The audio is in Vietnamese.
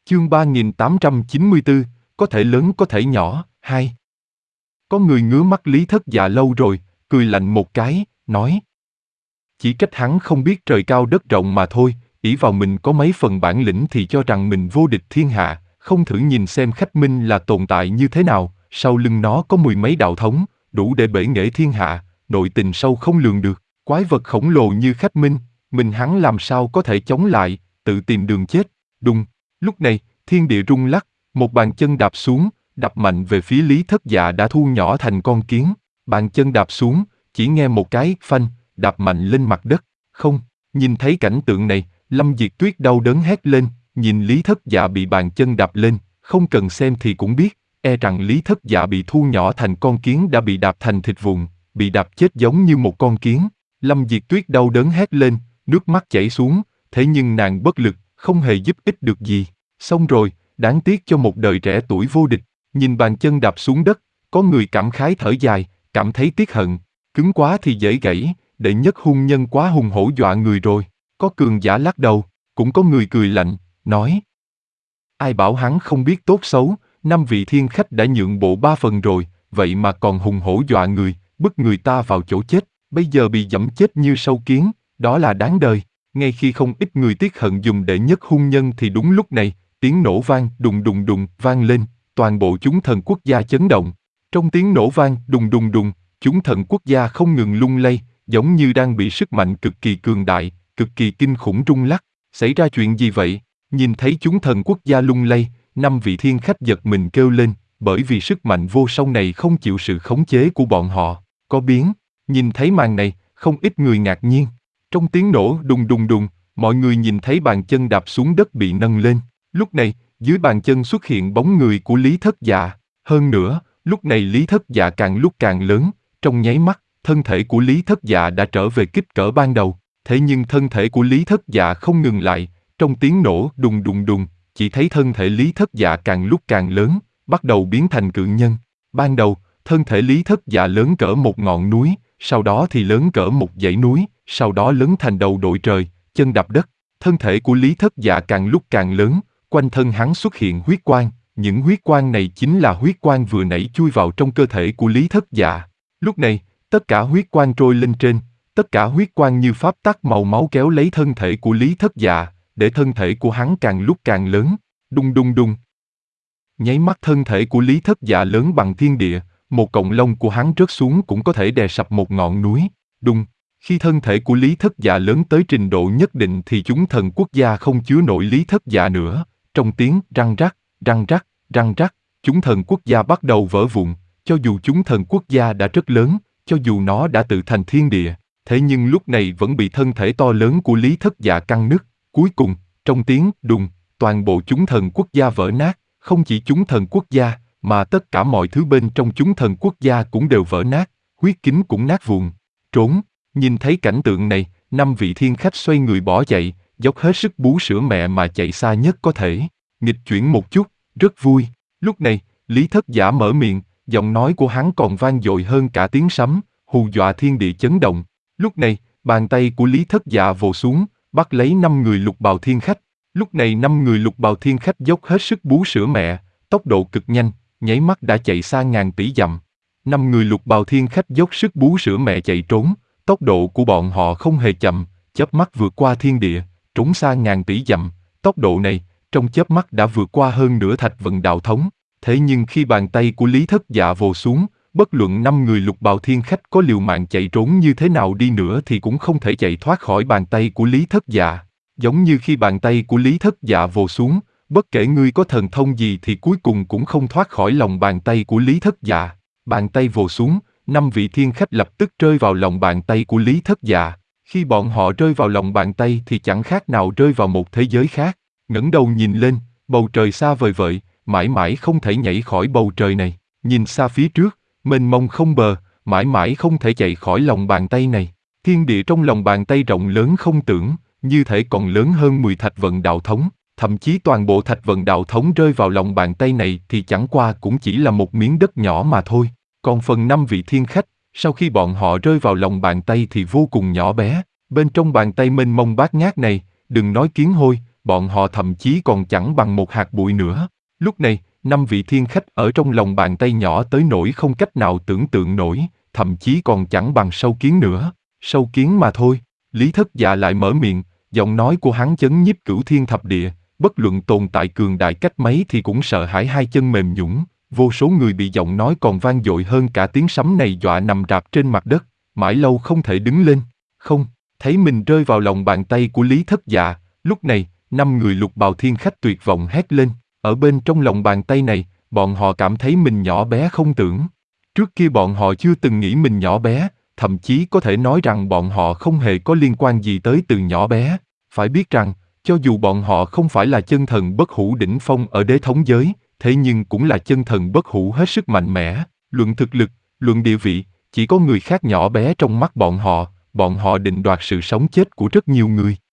Chương 3894, có thể lớn có thể nhỏ, 2. Có người ngứa mắt Lý Thất Dạ lâu rồi, cười lạnh một cái, nói. Chỉ trách hắn không biết trời cao đất rộng mà thôi, ỷ vào mình có mấy phần bản lĩnh thì cho rằng mình vô địch thiên hạ, không thử nhìn xem Khách Minh là tồn tại như thế nào, sau lưng nó có mười mấy đạo thống, đủ để bể nghệ thiên hạ, nội tình sâu không lường được, quái vật khổng lồ như Khách Minh, mình hắn làm sao có thể chống lại, tự tìm đường chết, đùng. Lúc này, thiên địa rung lắc, một bàn chân đạp xuống, đập mạnh về phía Lý Thất Dạ đã thu nhỏ thành con kiến, bàn chân đạp xuống, chỉ nghe một cái phanh, đạp mạnh lên mặt đất, không, nhìn thấy cảnh tượng này, Lâm Diệt Tuyết đau đớn hét lên, nhìn Lý Thất Dạ bị bàn chân đạp lên, không cần xem thì cũng biết, e rằng Lý Thất Dạ bị thu nhỏ thành con kiến đã bị đạp thành thịt vụn, bị đạp chết giống như một con kiến. Lâm Diệt Tuyết đau đớn hét lên, nước mắt chảy xuống, thế nhưng nàng bất lực, không hề giúp ích được gì. Xong rồi, đáng tiếc cho một đời trẻ tuổi vô địch, nhìn bàn chân đạp xuống đất, có người cảm khái thở dài, cảm thấy tiếc hận, cứng quá thì dễ gãy, đệ nhất hung nhân quá hùng hổ dọa người rồi. Có cường giả lắc đầu, cũng có người cười lạnh, nói. Ai bảo hắn không biết tốt xấu, 5 vị thiên khách đã nhượng bộ 3 phần rồi, vậy mà còn hùng hổ dọa người, bức người ta vào chỗ chết, bây giờ bị dẫm chết như sâu kiến, đó là đáng đời. Ngay khi không ít người tiếc hận dùng đệ nhất hung nhân thì đúng lúc này, tiếng nổ vang đùng đùng đùng vang lên, toàn bộ chúng thần quốc gia chấn động. Trong tiếng nổ vang đùng đùng đùng, chúng thần quốc gia không ngừng lung lay, giống như đang bị sức mạnh cực kỳ cường đại, cực kỳ kinh khủng rung lắc. Xảy ra chuyện gì vậy? Nhìn thấy chúng thần quốc gia lung lay, 5 vị thiên khách giật mình kêu lên, bởi vì sức mạnh vô song này không chịu sự khống chế của bọn họ. Có biến, nhìn thấy màn này, không ít người ngạc nhiên. Trong tiếng nổ đùng đùng đùng, mọi người nhìn thấy bàn chân đạp xuống đất bị nâng lên. Lúc này, dưới bàn chân xuất hiện bóng người của Lý Thất Dạ. Hơn nữa, lúc này Lý Thất Dạ càng lúc càng lớn, trong nháy mắt, thân thể của Lý Thất Dạ đã trở về kích cỡ ban đầu. Thế nhưng thân thể của Lý Thất Dạ không ngừng lại, trong tiếng nổ đùng đùng đùng, chỉ thấy thân thể Lý Thất Dạ càng lúc càng lớn, bắt đầu biến thành cự nhân. Ban đầu, thân thể Lý Thất Dạ lớn cỡ một ngọn núi, sau đó thì lớn cỡ một dãy núi, sau đó lớn thành đầu đội trời, chân đạp đất. Thân thể của Lý Thất Dạ càng lúc càng lớn, quanh thân hắn xuất hiện huyết quang, những huyết quang này chính là huyết quang vừa nãy chui vào trong cơ thể của Lý Thất Dạ. Lúc này, tất cả huyết quang trôi lên trên, tất cả huyết quang như pháp tắc màu máu kéo lấy thân thể của Lý Thất Dạ, để thân thể của hắn càng lúc càng lớn, đùng đùng đùng. Nháy mắt thân thể của Lý Thất Dạ lớn bằng thiên địa, một cọng lông của hắn rớt xuống cũng có thể đè sập một ngọn núi, đùng. Khi thân thể của Lý Thất Dạ lớn tới trình độ nhất định thì chúng thần quốc gia không chứa nổi Lý Thất Dạ nữa, trong tiếng răng rắc, răng rắc, răng rắc, chúng thần quốc gia bắt đầu vỡ vụn, cho dù chúng thần quốc gia đã rất lớn, cho dù nó đã tự thành thiên địa, thế nhưng lúc này vẫn bị thân thể to lớn của Lý Thất Dạ căng nứt, cuối cùng, trong tiếng đùng, toàn bộ chúng thần quốc gia vỡ nát, không chỉ chúng thần quốc gia, mà tất cả mọi thứ bên trong chúng thần quốc gia cũng đều vỡ nát, huyết kính cũng nát vụn. Trốn, nhìn thấy cảnh tượng này, 5 vị thiên khách xoay người bỏ chạy, dốc hết sức bú sữa mẹ mà chạy xa nhất có thể. Nghịch chuyển một chút, rất vui. Lúc này, Lý Thất Dạ mở miệng, giọng nói của hắn còn vang dội hơn cả tiếng sấm, hù dọa thiên địa chấn động. Lúc này, bàn tay của Lý Thất Dạ vồ xuống, bắt lấy 5 người lục bào thiên khách. Lúc này 5 người lục bào thiên khách dốc hết sức bú sữa mẹ, tốc độ cực nhanh, nháy mắt đã chạy xa ngàn tỷ dặm. 5 người lục bào thiên khách dốc sức bú sữa mẹ chạy trốn, tốc độ của bọn họ không hề chậm, chớp mắt vượt qua thiên địa, trốn xa ngàn tỷ dặm. Tốc độ này, trong chớp mắt đã vượt qua hơn nửa Thạch Vận đạo thống. Thế nhưng khi bàn tay của Lý Thất Dạ vồ xuống, bất luận 5 người lục bào thiên khách có liều mạng chạy trốn như thế nào đi nữa thì cũng không thể chạy thoát khỏi bàn tay của Lý Thất Dạ. Giống như khi bàn tay của Lý Thất Dạ vồ xuống, bất kể ngươi có thần thông gì thì cuối cùng cũng không thoát khỏi lòng bàn tay của Lý Thất Dạ. Bàn tay vồ xuống, 5 vị thiên khách lập tức rơi vào lòng bàn tay của Lý Thất Dạ. Khi bọn họ rơi vào lòng bàn tay thì chẳng khác nào rơi vào một thế giới khác. Ngẩng đầu nhìn lên, bầu trời xa vời vợi, mãi mãi không thể nhảy khỏi bầu trời này. Nhìn xa phía trước, mênh mông không bờ, mãi mãi không thể chạy khỏi lòng bàn tay này. Thiên địa trong lòng bàn tay rộng lớn không tưởng, như thể còn lớn hơn 10 Thạch Vận đạo thống. Thậm chí toàn bộ Thạch Vận đạo thống rơi vào lòng bàn tay này thì chẳng qua cũng chỉ là một miếng đất nhỏ mà thôi. Còn phần 5 vị thiên khách, sau khi bọn họ rơi vào lòng bàn tay thì vô cùng nhỏ bé. Bên trong bàn tay mênh mông bát ngát này, đừng nói kiến hôi, bọn họ thậm chí còn chẳng bằng một hạt bụi nữa. Lúc này, 5 vị thiên khách ở trong lòng bàn tay nhỏ tới nỗi không cách nào tưởng tượng nổi, thậm chí còn chẳng bằng sâu kiến nữa. Sâu kiến mà thôi. Lý Thất Dạ lại mở miệng, giọng nói của hắn chấn nhiếp cửu thiên thập địa, bất luận tồn tại cường đại cách mấy thì cũng sợ hãi hai chân mềm nhũn. Vô số người bị giọng nói còn vang dội hơn cả tiếng sấm này dọa nằm rạp trên mặt đất, mãi lâu không thể đứng lên. Không, thấy mình rơi vào lòng bàn tay của Lý Thất Dạ, lúc này, 5 người lục bào thiên khách tuyệt vọng hét lên. Ở bên trong lòng bàn tay này, bọn họ cảm thấy mình nhỏ bé không tưởng. Trước kia bọn họ chưa từng nghĩ mình nhỏ bé, thậm chí có thể nói rằng bọn họ không hề có liên quan gì tới từ nhỏ bé. Phải biết rằng, cho dù bọn họ không phải là chân thần bất hủ đỉnh phong ở đế thống giới, thế nhưng cũng là chân thần bất hủ hết sức mạnh mẽ. Luận thực lực, luận địa vị, chỉ có người khác nhỏ bé trong mắt bọn họ định đoạt sự sống chết của rất nhiều người.